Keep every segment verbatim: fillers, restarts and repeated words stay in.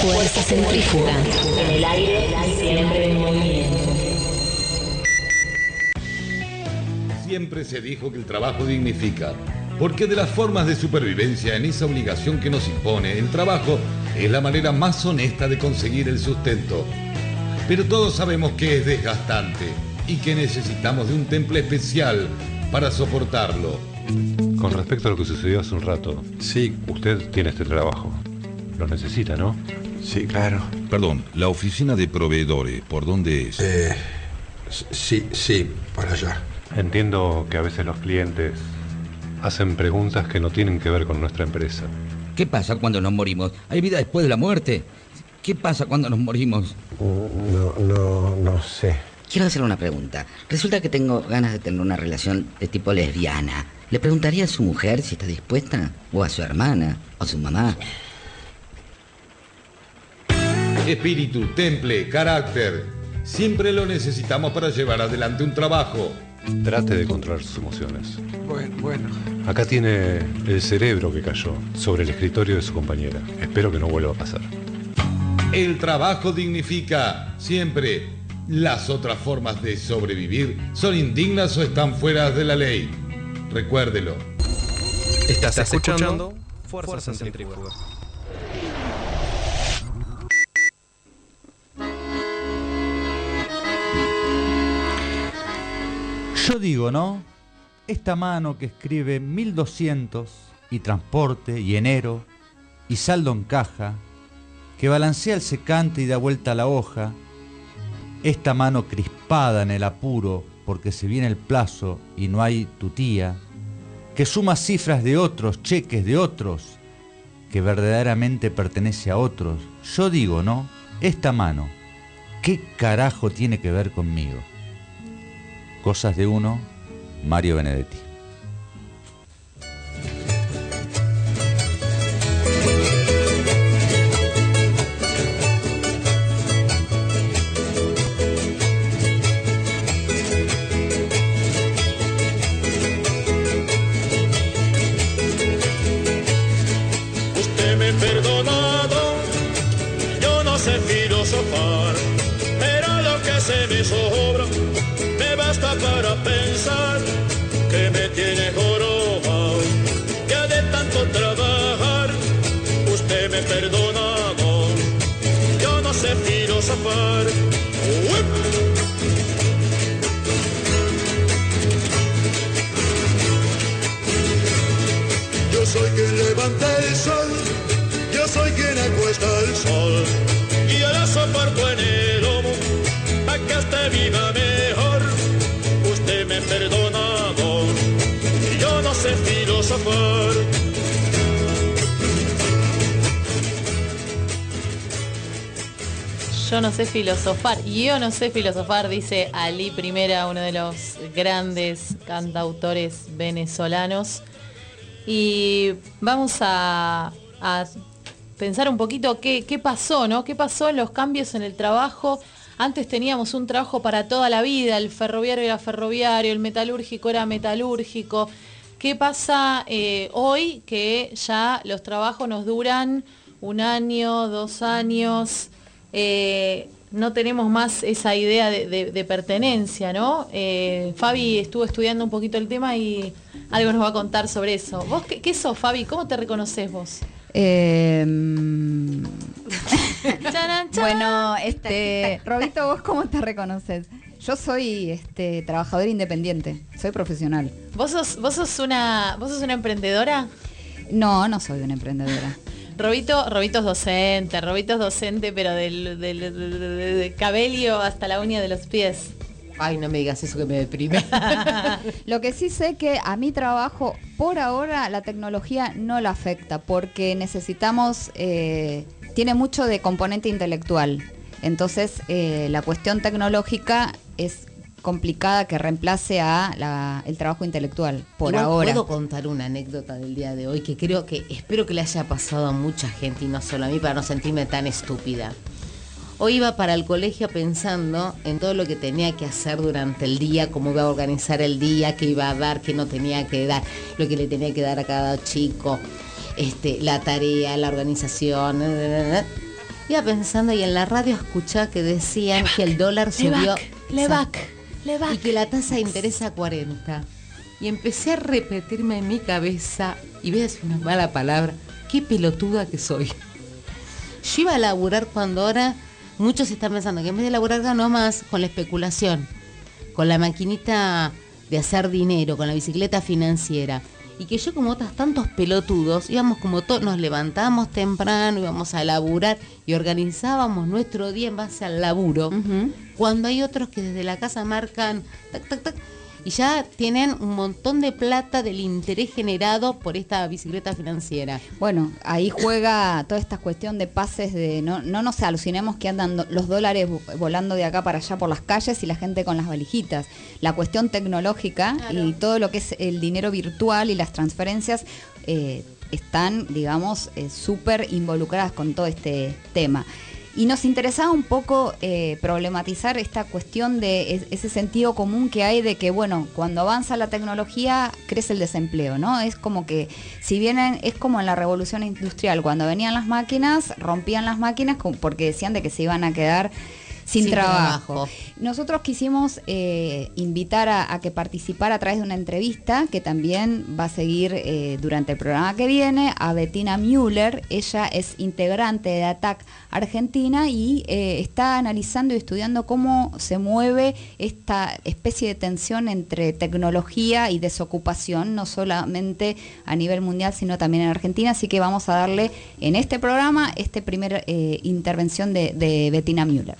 Fuerza centrífuga. En el aire, siempre en movimiento. Siempre se dijo que el trabajo dignifica, porque de las formas de supervivencia en esa obligación que nos impone, el trabajo es la manera más honesta de conseguir el sustento. Pero todos sabemos que es desgastante y que necesitamos de un temple especial para soportarlo. Con respecto a lo que sucedió hace un rato, sí, usted tiene este trabajo. Lo necesita, ¿no? Sí, claro. Perdón, la oficina de proveedores, ¿por dónde es? Eh, sí, sí, por allá. Entiendo que a veces los clientes hacen preguntas que no tienen que ver con nuestra empresa. ¿Qué pasa cuando nos morimos? ¿Hay vida después de la muerte? ¿Qué pasa cuando nos morimos? No, no, no sé. Quiero hacer una pregunta. Resulta que tengo ganas de tener una relación de tipo lesbiana. ¿Le preguntaría a su mujer si está dispuesta? ¿O a su hermana? ¿O a su mamá? Espíritu, temple, carácter. Siempre lo necesitamos para llevar adelante un trabajo. Trate de controlar sus emociones. Bueno, bueno. Acá tiene el cerebro que cayó sobre el escritorio de su compañera. Espero que no vuelva a pasar. El trabajo dignifica. Siempre. Las otras formas de sobrevivir son indignas o están fuera de la ley. Recuérdelo. Estás escuchando Fuerza Centrífuga. Yo digo, ¿no? Esta mano que escribe mil doscientos y transporte y enero y saldo en caja, que balancea el secante y da vuelta a la hoja, esta mano crispada en el apuro porque se viene el plazo y no hay tutía, que suma cifras de otros, cheques de otros, que verdaderamente pertenece a otros. Yo digo, ¿no? Esta mano, ¿qué carajo tiene que ver conmigo? Cosas de uno, Mario Benedetti. Usted me ha perdonado, yo no sé filosofar, pero lo que se me sobra me basta para pensar que me tiene jorobado. Ya de tanto trabajar, usted me ha perdonado, yo no sé filosofar. ¡Uy! Yo soy quien levanta el sol, yo soy quien acuesta el sol, y yo la soporto en el lomo, pa' que esté viva mejor. Usted me ha perdonado, y yo no sé filosofar. Yo no sé filosofar, yo no sé filosofar, dice Ali Primera, uno de los grandes cantautores venezolanos. Y vamos a, a pensar un poquito qué, qué pasó, ¿no? ¿Qué pasó en los cambios en el trabajo? Antes teníamos un trabajo para toda la vida, el ferroviario era ferroviario, el metalúrgico era metalúrgico. ¿Qué pasa eh, hoy que ya los trabajos nos duran un año, dos años? Eh, no tenemos más esa idea de, de, de pertenencia, ¿no? Eh, Fabi estuvo estudiando un poquito el tema y algo nos va a contar sobre eso. ¿Vos qué, qué sos, Fabi? ¿Cómo te reconoces vos? Eh, charan, charan. Bueno, este, Robito, ¿vos cómo te reconoces? Yo soy este, trabajador independiente, soy profesional. ¿Vos sos, vos sos una, vos sos una emprendedora? No, no soy una emprendedora. Robito, Robito es docente, Robito es docente, pero del, del, del, del, del cabello hasta la uña de los pies. Ay, no me digas eso que me deprime. Lo que sí sé que a mi trabajo, por ahora, la tecnología no la afecta, porque necesitamos, eh, tiene mucho de componente intelectual. Entonces, eh, la cuestión tecnológica es complicada que reemplace a la, el trabajo intelectual, por Igual ahora. Puedo contar una anécdota del día de hoy que creo que, espero que le haya pasado a mucha gente y no solo a mí, para no sentirme tan estúpida. Hoy iba para el colegio pensando en todo lo que tenía que hacer durante el día, cómo iba a organizar el día, qué iba a dar, qué no tenía que dar, lo que le tenía que dar a cada chico, este, la tarea, la organización. Y Iba pensando y en la radio escuchaba que decían que el dólar subió. Levac, Levac. Y que la tasa de interés a cuarenta. Y empecé a repetirme en mi cabeza, y voy a decir una mala palabra, qué pelotuda que soy. Yo iba a laburar cuando ahora muchos están pensando que en vez de laburar gano más con la especulación, con la maquinita de hacer dinero, con la bicicleta financiera. Y que yo, como otros tantos pelotudos, íbamos como todos, nos levantábamos temprano, íbamos a laburar y organizábamos nuestro día en base al laburo. Uh-huh. Cuando hay otros que desde la casa marcan tac, tac, tac, y ya tienen un montón de plata del interés generado por esta bicicleta financiera. Bueno, ahí juega toda esta cuestión de pases de... No, no nos alucinemos que andan do, los dólares volando de acá para allá por las calles y la gente con las valijitas. La cuestión tecnológica, claro, y todo lo que es el dinero virtual y las transferencias eh, están, digamos, eh, súper involucradas con todo este tema. Y nos interesaba un poco eh, problematizar esta cuestión de es, ese sentido común que hay de que, bueno, cuando avanza la tecnología crece el desempleo, ¿no? Es como que, si vienen, es como en la revolución industrial, cuando venían las máquinas, rompían las máquinas porque decían de que se iban a quedar sin, sin trabajo. trabajo. Nosotros quisimos eh, invitar a, a que participara a través de una entrevista que también va a seguir eh, durante el programa que viene a Bettina Müller. Ella es integrante de A T A C Argentina y eh, está analizando y estudiando cómo se mueve esta especie de tensión entre tecnología y desocupación, no solamente a nivel mundial, sino también en Argentina. Así que vamos a darle en este programa esta primera eh, intervención de, de Bettina Müller.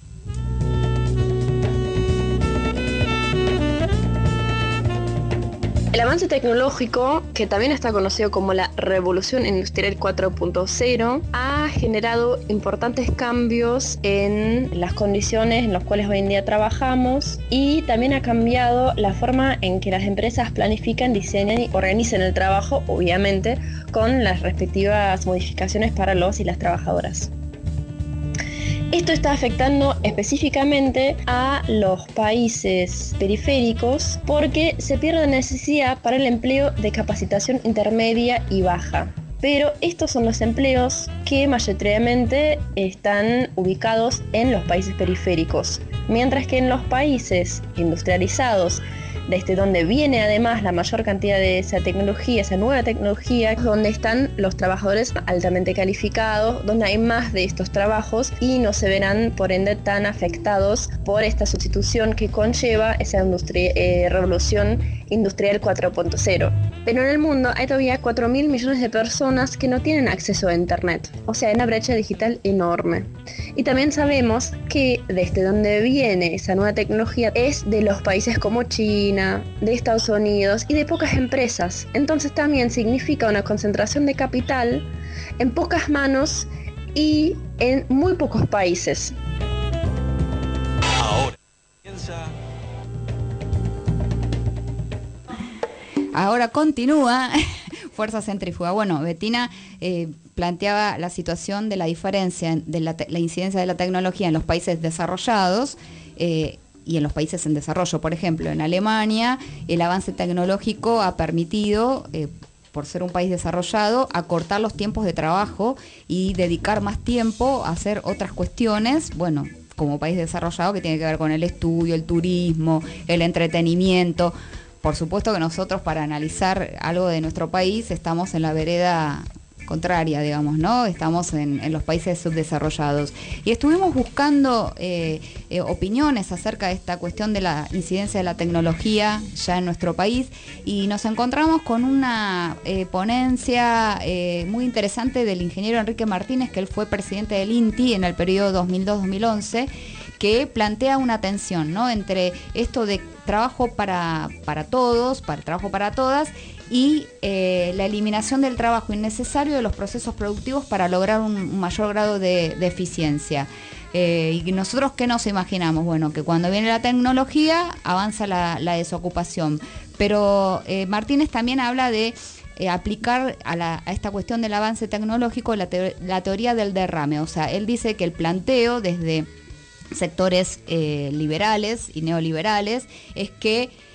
El avance tecnológico, que también está conocido como la Revolución Industrial cuatro punto cero, ha generado importantes cambios en las condiciones en las cuales hoy en día trabajamos y también ha cambiado la forma en que las empresas planifican, diseñan y organizan el trabajo, obviamente, con las respectivas modificaciones para los y las trabajadoras. Esto está afectando específicamente a los países periféricos porque se pierde la necesidad para el empleo de capacitación intermedia y baja. Pero estos son los empleos que mayoritariamente están ubicados en los países periféricos, mientras que en los países industrializados, desde donde viene además la mayor cantidad de esa tecnología, esa nueva tecnología, donde están los trabajadores altamente calificados, donde hay más de estos trabajos y no se verán por ende tan afectados por esta sustitución que conlleva esa industria, eh, revolución industrial cuatro punto cero. Pero en el mundo hay todavía cuatro mil millones de personas que no tienen acceso a internet, o sea, hay una brecha digital enorme. Y también sabemos que desde donde viene esa nueva tecnología es de los países como China, de Estados Unidos y de pocas empresas. Entonces también significa una concentración de capital en pocas manos y en muy pocos países. Ahora piensa. Ahora continúa Fuerza Centrífuga. Bueno, Bettina eh, planteaba la situación de la diferencia de la, te- la incidencia de la tecnología en los países desarrollados eh, y en los países en desarrollo. Por ejemplo, en Alemania el avance tecnológico ha permitido, eh, por ser un país desarrollado, acortar los tiempos de trabajo y dedicar más tiempo a hacer otras cuestiones, bueno, como país desarrollado, que tiene que ver con el estudio, el turismo, el entretenimiento. Por supuesto que nosotros, para analizar algo de nuestro país, estamos en la vereda contraria, digamos, ¿no? Estamos en, en los países subdesarrollados. Y estuvimos buscando eh, eh, opiniones acerca de esta cuestión de la incidencia de la tecnología ya en nuestro país y nos encontramos con una eh, ponencia eh, muy interesante del ingeniero Enrique Martínez, que él fue presidente del INTI en el periodo dos mil dos a dos mil once, que plantea una tensión, ¿no?, entre esto de trabajo para, para todos, para trabajo para todas, y eh, la eliminación del trabajo innecesario de los procesos productivos para lograr un, un mayor grado de, de eficiencia. Eh, y nosotros, ¿qué nos imaginamos? Bueno, que cuando viene la tecnología avanza la, la desocupación. Pero eh, Martínez también habla de eh, aplicar a, la, a esta cuestión del avance tecnológico la, te, la teoría del derrame. O sea, él dice que el planteo desde sectores eh, liberales y neoliberales es que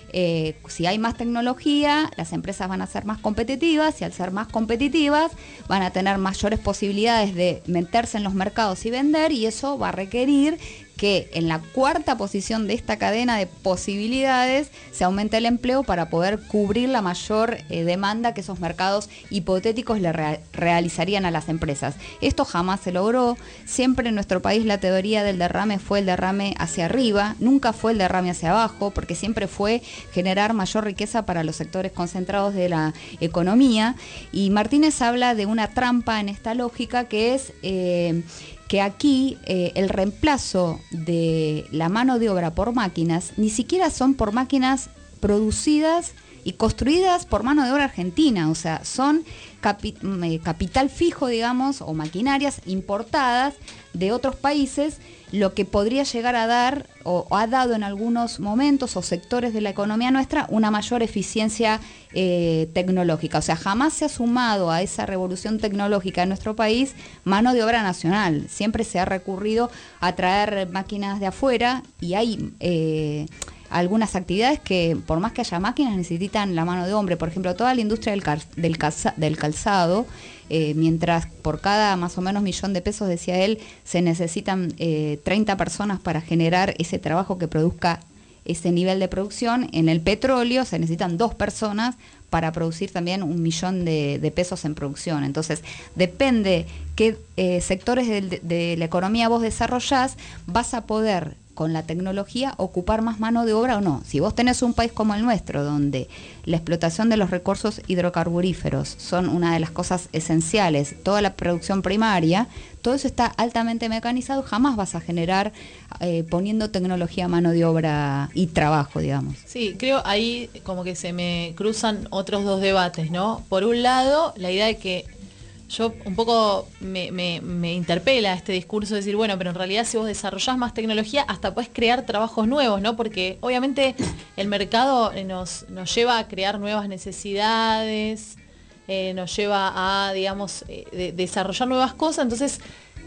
eh, si hay más tecnología, las empresas van a ser más competitivas y al ser más competitivas van a tener mayores posibilidades de meterse en los mercados y vender, y eso va a requerir que en la cuarta posición de esta cadena de posibilidades se aumente el empleo para poder cubrir la mayor eh, demanda que esos mercados hipotéticos le re- realizarían a las empresas. Esto jamás se logró. Siempre en nuestro país la teoría del derrame fue el derrame hacia arriba, nunca fue el derrame hacia abajo, porque siempre fue generar mayor riqueza para los sectores concentrados de la economía. Y Martínez habla de una trampa en esta lógica, que es eh, que aquí eh, el reemplazo de la mano de obra por máquinas ni siquiera son por máquinas producidas y construidas por mano de obra argentina, o sea, son capi- eh, capital fijo, digamos, o maquinarias importadas de otros países, lo que podría llegar a dar, o, o ha dado en algunos momentos o sectores de la economía nuestra, una mayor eficiencia eh, tecnológica. O sea, jamás se ha sumado a esa revolución tecnológica en nuestro país mano de obra nacional. Siempre se ha recurrido a traer máquinas de afuera, y hay eh, algunas actividades que, por más que haya máquinas, necesitan la mano de hombre. Por ejemplo, toda la industria del, cal, del, calza, del calzado, eh, mientras por cada más o menos millón de pesos, decía él, se necesitan eh, treinta personas para generar ese trabajo que produzca ese nivel de producción. En el petróleo se necesitan dos personas para producir también un millón de, de pesos en producción. Entonces, depende qué eh, sectores de, de, de la economía vos desarrollás, vas a poder con la tecnología ocupar más mano de obra o no. Si vos tenés un país como el nuestro, donde la explotación de los recursos hidrocarburíferos son una de las cosas esenciales, toda la producción primaria, todo eso está altamente mecanizado, jamás vas a generar eh, poniendo tecnología a mano de obra y trabajo, digamos. Sí, creo ahí como que se me cruzan otros dos debates, ¿no? Por un lado, la idea de que yo un poco me, me, me interpela este discurso de decir, bueno, pero en realidad si vos desarrollás más tecnología, hasta podés crear trabajos nuevos, ¿no? Porque obviamente el mercado nos, nos lleva a crear nuevas necesidades, eh, nos lleva a, digamos, eh, de, desarrollar nuevas cosas, entonces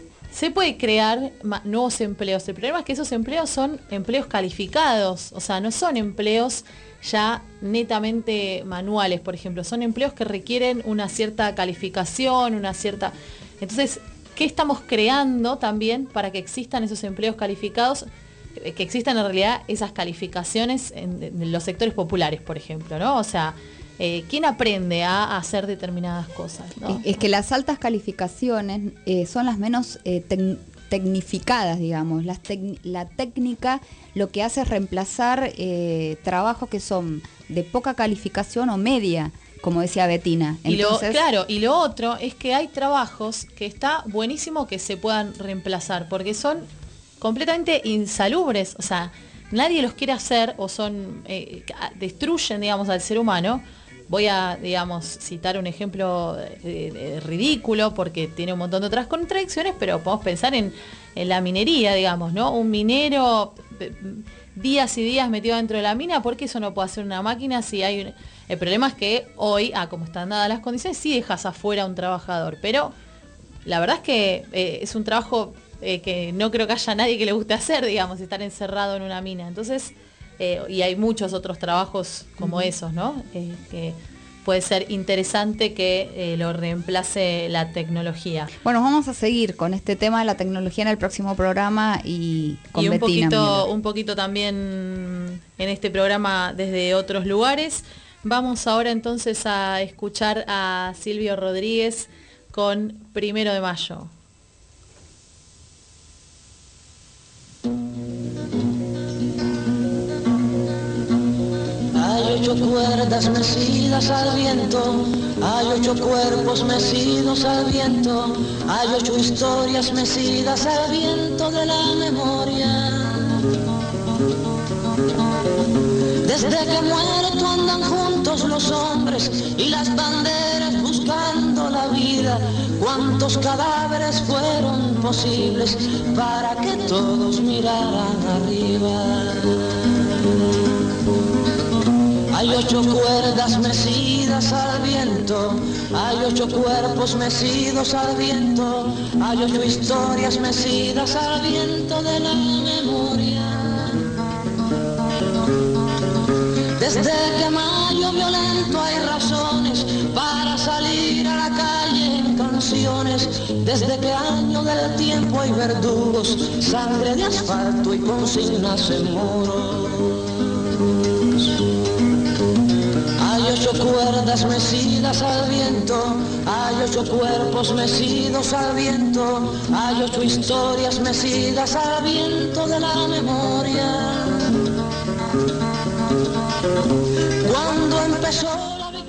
se puede crear ma- nuevos empleos. El problema es que esos empleos son empleos calificados, o sea, no son empleos ya netamente manuales, por ejemplo, son empleos que requieren una cierta calificación, una cierta... Entonces, ¿qué estamos creando también para que existan esos empleos calificados, que existan en realidad esas calificaciones en, en los sectores populares, por ejemplo, ¿no? O sea, eh, ¿quién aprende a hacer determinadas cosas, ¿no? Es, es que las altas calificaciones eh, son las menos eh, tec- tecnificadas, digamos. Las tec- la técnica lo que hace es reemplazar eh, trabajos que son de poca calificación o media, como decía Bettina. Entonces, y lo, claro, y lo otro es que hay trabajos que está buenísimo que se puedan reemplazar, porque son completamente insalubres, o sea, nadie los quiere hacer, o son eh, destruyen, digamos, al ser humano. Voy a, digamos, citar un ejemplo eh, eh, ridículo, porque tiene un montón de otras contradicciones, pero podemos pensar en, en la minería, digamos, ¿no? Un minero eh, días y días metido dentro de la mina, ¿por qué eso no puede hacer una máquina si hay un... El problema es que hoy, ah, como están dadas las condiciones, sí dejas afuera a un trabajador, pero la verdad es que eh, es un trabajo eh, que no creo que haya nadie que le guste hacer, digamos, estar encerrado en una mina. Entonces, eh, y hay muchos otros trabajos como uh-huh. esos, ¿no? Eh, que puede ser interesante que eh, lo reemplace la tecnología. Bueno, vamos a seguir con este tema de la tecnología en el próximo programa y con y un Bettina poquito, un poquito también en este programa desde otros lugares. Vamos ahora entonces a escuchar a Silvio Rodríguez con Primero de Mayo. Hay ocho cuerdas mecidas al viento, hay ocho cuerpos mecidos al viento, hay ocho historias mecidas al viento de la memoria. Desde que muerto andan juntos los hombres y las banderas buscando la vida. Cuántos cadáveres fueron posibles para que todos miraran arriba. Hay ocho cuerdas mecidas al viento, hay ocho cuerpos mecidos al viento, hay ocho historias mecidas al viento de la memoria. Desde que mayo violento hay razones para salir a la calle en canciones. Desde que año del tiempo hay verdugos, sangre de asfalto y consignas en muros. Hay ocho cuerdas mecidas al viento, hay ocho cuerpos mecidos al viento, hay ocho historias mecidas al viento de la memoria. Cuando empezó